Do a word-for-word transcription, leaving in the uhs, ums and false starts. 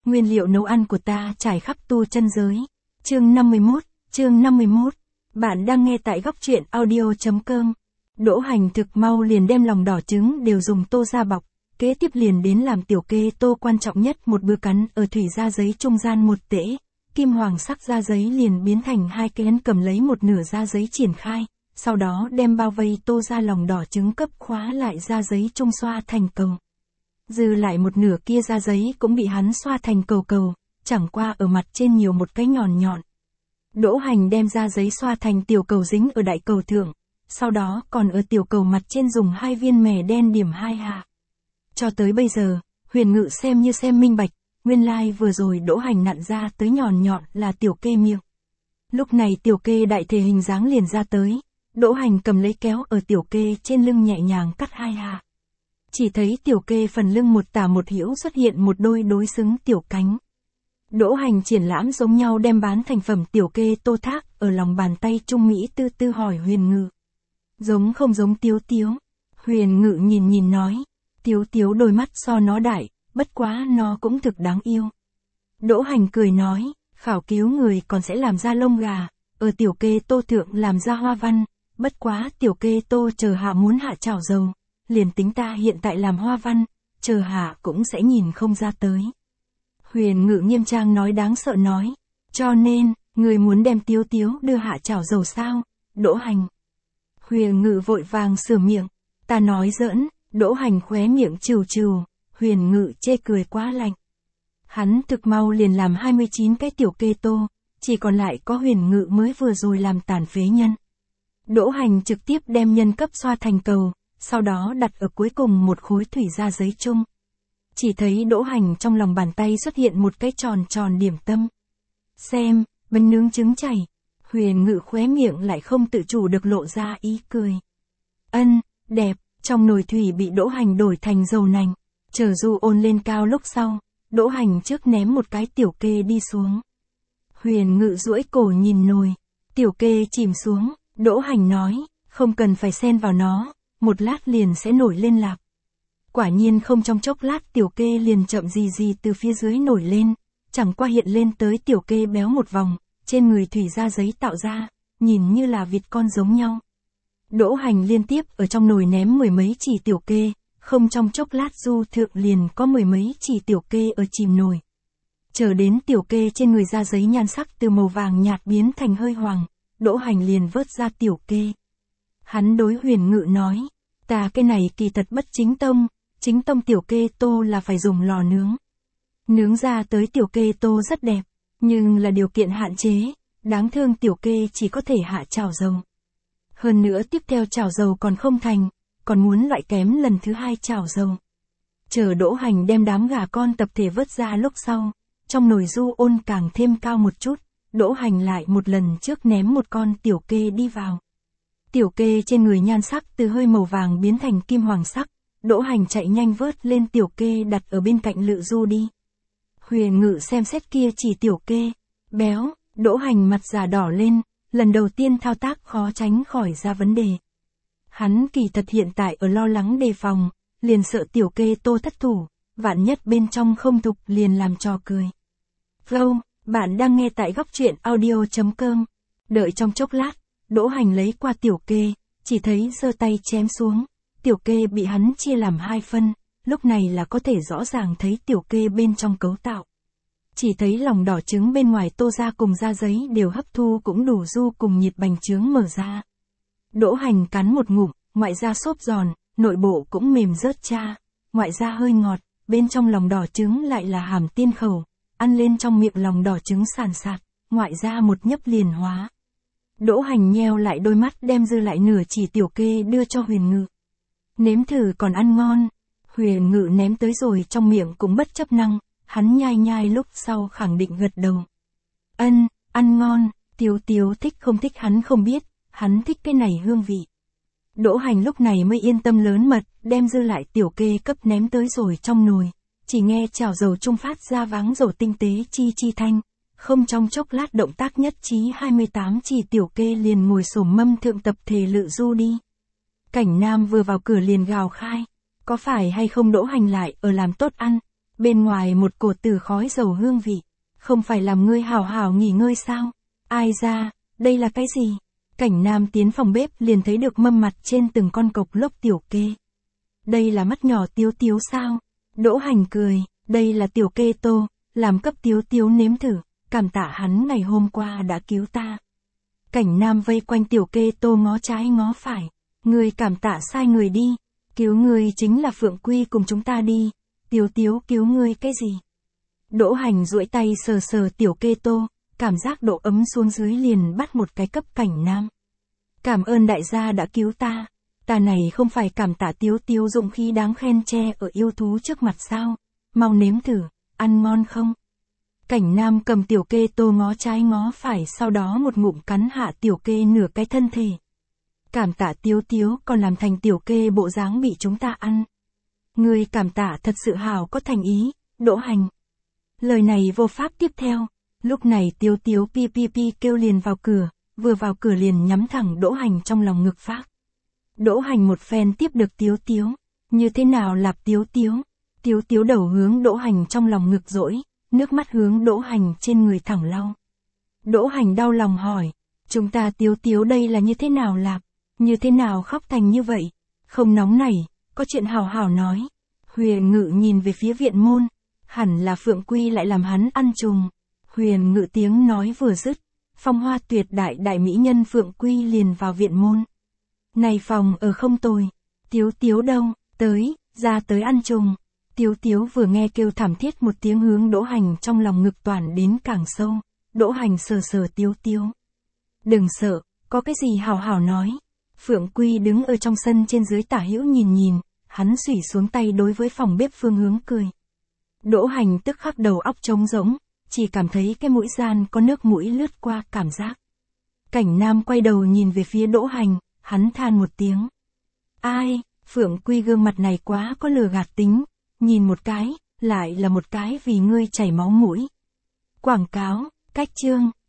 nguyên liệu nấu ăn của ta trải khắp tu chân giới. Chương năm mươi mốt, chương năm mươi mốt. Bạn đang nghe tại góc truyện audio chấm com. Đỗ Hành thực mau liền đem lòng đỏ trứng đều dùng tô ra bọc, kế tiếp liền đến làm tiểu kê tô quan trọng nhất một bữa cắn ở thủy da giấy trung gian một tễ, kim hoàng sắc da giấy liền biến thành hai cái ấn cầm lấy một nửa da giấy triển khai, sau đó đem bao vây tô ra lòng đỏ trứng cấp khóa lại da giấy trung xoa thành cầu. Dư lại một nửa kia da giấy cũng bị hắn xoa thành cầu cầu, chẳng qua ở mặt trên nhiều một cái nhọn nhọn. Đỗ Hành đem da giấy xoa thành tiểu cầu dính ở đại cầu thượng, sau đó còn ở tiểu cầu mặt trên dùng hai viên mè đen điểm hai hạ. Cho tới bây giờ, Huyền Ngự xem như xem minh bạch, nguyên lai like vừa rồi Đỗ Hành nặn ra tới nhọn nhọn là tiểu kê miệng. Lúc này tiểu kê đại thể hình dáng liền ra tới, Đỗ Hành cầm lấy kéo ở tiểu kê trên lưng nhẹ nhàng cắt hai hạ. Chỉ thấy tiểu kê phần lưng một tả một hữu xuất hiện một đôi đối xứng tiểu cánh. Đỗ Hành triển lãm giống nhau đem bán thành phẩm tiểu kê tô thác ở lòng bàn tay Trung Mỹ tư tư hỏi Huyền Ngự. Giống không giống Tiếu Tiếu? Huyền Ngự nhìn nhìn nói. Tiếu Tiếu đôi mắt so nó đại, bất quá nó cũng thực đáng yêu. Đỗ Hành cười nói, khảo cứu người còn sẽ làm ra lông gà, ở tiểu kê tô thượng làm ra hoa văn, bất quá tiểu kê tô chờ hạ muốn hạ chảo dầu, liền tính ta hiện tại làm hoa văn, chờ hạ cũng sẽ nhìn không ra tới. Huyền Ngự nghiêm trang nói đáng sợ nói, cho nên, người muốn đem Tiếu Tiếu đưa hạ chảo dầu sao? Đỗ Hành. Huyền Ngự vội vàng sửa miệng, ta nói giỡn. Đỗ Hành khóe miệng trừ trừ, Huyền Ngự chê cười quá lạnh. Hắn thực mau liền làm hai mươi chín cái tiểu kê tô, chỉ còn lại có Huyền Ngự mới vừa rồi làm tàn phế nhân. Đỗ Hành trực tiếp đem nhân cấp xoa thành cầu, sau đó đặt ở cuối cùng một khối thủy da giấy chung. Chỉ thấy Đỗ Hành trong lòng bàn tay xuất hiện một cái tròn tròn điểm tâm. Xem, bánh nướng trứng chảy. Huyền Ngự khóe miệng lại không tự chủ được lộ ra ý cười. Ân, đẹp. Trong nồi thủy bị Đỗ Hành đổi thành dầu nành, chờ du ôn lên cao lúc sau, Đỗ Hành trước ném một cái tiểu kê đi xuống. Huyền Ngự duỗi cổ nhìn nồi, tiểu kê chìm xuống, Đỗ Hành nói, không cần phải xen vào nó, một lát liền sẽ nổi lên lạc. Quả nhiên không trong chốc lát tiểu kê liền chậm gì gì từ phía dưới nổi lên, chẳng qua hiện lên tới tiểu kê béo một vòng, trên người thủy da giấy tạo ra, nhìn như là vịt con giống nhau. Đỗ Hành liên tiếp ở trong nồi ném mười mấy chỉ tiểu kê, không trong chốc lát du thượng liền có mười mấy chỉ tiểu kê ở chìm nồi. Chờ đến tiểu kê trên người da giấy nhan sắc từ màu vàng nhạt biến thành hơi hoàng, Đỗ Hành liền vớt ra tiểu kê. Hắn đối Huyền Ngự nói, ta cái này kỳ thật bất chính tông, chính tông tiểu kê tô là phải dùng lò nướng. Nướng ra tới tiểu kê tô rất đẹp, nhưng là điều kiện hạn chế, đáng thương tiểu kê chỉ có thể hạ chảo dầu. Hơn nữa tiếp theo chảo dầu còn không thành, còn muốn loại kém lần thứ hai chảo dầu. Chờ Đỗ Hành đem đám gà con tập thể vớt ra lúc sau, trong nồi du ôn càng thêm cao một chút, Đỗ Hành lại một lần trước ném một con tiểu kê đi vào. Tiểu kê trên người nhan sắc từ hơi màu vàng biến thành kim hoàng sắc, Đỗ Hành chạy nhanh vớt lên tiểu kê đặt ở bên cạnh lự du đi. Huyền Ngự xem xét kia chỉ tiểu kê, béo, Đỗ Hành mặt già đỏ lên. Lần đầu tiên thao tác khó tránh khỏi ra vấn đề. Hắn kỳ thật hiện tại ở lo lắng đề phòng, liền sợ tiểu kê tô thất thủ, vạn nhất bên trong không thục liền làm trò cười. Flow, bạn đang nghe tại góc truyện audio chấm com. Đợi trong chốc lát, Đỗ Hành lấy qua tiểu kê, chỉ thấy giơ tay chém xuống, tiểu kê bị hắn chia làm hai phân, lúc này là có thể rõ ràng thấy tiểu kê bên trong cấu tạo. Chỉ thấy lòng đỏ trứng bên ngoài tô ra cùng da giấy đều hấp thu cũng đủ du cùng nhiệt bành trướng mở ra. Đỗ Hành cắn một ngụm, ngoại da xốp giòn, nội bộ cũng mềm rớt cha, ngoại da hơi ngọt, bên trong lòng đỏ trứng lại là hàm tiên khẩu, ăn lên trong miệng lòng đỏ trứng sàn sạt, ngoại da một nhấp liền hóa. Đỗ Hành nheo lại đôi mắt đem dư lại nửa chỉ tiểu kê đưa cho Huyền Ngự. Nếm thử còn ăn ngon, Huyền Ngự ném tới rồi trong miệng cũng bất chấp năng. Hắn nhai nhai lúc sau khẳng định gật đầu. Ân, ăn ngon, Tiếu Tiếu thích không thích hắn không biết, hắn thích cái này hương vị. Đỗ Hành lúc này mới yên tâm lớn mật, đem dư lại tiểu kê cấp ném tới rồi trong nồi. Chỉ nghe chảo dầu trung phát ra váng dầu tinh tế chi chi thanh, không trong chốc lát động tác nhất trí hai mươi tám chỉ tiểu kê liền ngồi xổm mâm thượng tập thể lự du đi. Cảnh Nam vừa vào cửa liền gào khai, có phải hay không Đỗ Hành lại ở làm tốt ăn? Bên ngoài một cột từ khói dầu hương vị. Không phải làm ngươi hào hào nghỉ ngơi sao? Ai ra, đây là cái gì? Cảnh Nam tiến phòng bếp liền thấy được mâm mặt trên từng con cộc lốc tiểu kê. Đây là mắt nhỏ Tiếu Tiếu sao? Đỗ Hành cười, đây là tiểu kê tô, làm cấp Tiếu Tiếu nếm thử, cảm tạ hắn ngày hôm qua đã cứu ta. Cảnh Nam vây quanh tiểu kê tô ngó trái ngó phải, người cảm tạ sai người đi, cứu người chính là Phượng Quy cùng chúng ta đi, Tiếu Tiếu cứu ngươi cái gì? Đỗ Hành duỗi tay sờ sờ tiểu kê tô, cảm giác độ ấm xuống dưới liền bắt một cái cấp Cảnh Nam. Cảm ơn đại gia đã cứu ta, ta này không phải cảm tạ Tiếu Tiếu dụng khí đáng khen che ở yêu thú trước mặt sao, mau nếm thử, ăn ngon không? Cảnh Nam cầm tiểu kê tô ngó trái ngó phải sau đó một ngụm cắn hạ tiểu kê nửa cái thân thể. Cảm tạ Tiếu Tiếu còn làm thành tiểu kê bộ dáng bị chúng ta ăn. Người cảm tạ thật sự hào có thành ý, Đỗ Hành. Lời này vô pháp tiếp theo, lúc này Tiếu Tiếu pi pi pi kêu liền vào cửa, vừa vào cửa liền nhắm thẳng Đỗ Hành trong lòng ngực phát. Đỗ Hành một phen tiếp được Tiếu Tiếu, như thế nào lạp Tiếu Tiếu? Tiếu Tiếu đầu hướng Đỗ Hành trong lòng ngực dỗi, nước mắt hướng Đỗ Hành trên người thẳng lau. Đỗ Hành đau lòng hỏi, chúng ta Tiếu Tiếu đây là như thế nào lạp, như thế nào khóc thành như vậy? Không nóng nảy, có chuyện hào hào nói. Huyền Ngự nhìn về phía viện môn, hẳn là Phượng Quy lại làm hắn ăn trùng. Huyền Ngự tiếng nói vừa dứt, phong hoa tuyệt đại đại mỹ nhân Phượng Quy liền vào viện môn. Này phòng ở không tồi, Tiếu Tiếu đâu, tới, ra tới ăn trùng. Tiếu Tiếu vừa nghe kêu thảm thiết một tiếng hướng Đỗ Hành trong lòng ngực toàn đến càng sâu, Đỗ Hành sờ sờ Tiếu Tiếu. Đừng sợ, có cái gì hào hào nói. Phượng Quy đứng ở trong sân trên dưới tả hữu nhìn nhìn, hắn xủy xuống tay đối với phòng bếp phương hướng cười. Đỗ Hành tức khắc đầu óc trống rỗng, chỉ cảm thấy cái mũi gian có nước mũi lướt qua cảm giác. Cảnh Nam quay đầu nhìn về phía Đỗ Hành, hắn than một tiếng. Ai, Phượng Quy gương mặt này quá có lừa gạt tính, nhìn một cái, lại là một cái vì ngươi chảy máu mũi. Quảng cáo, cách chương.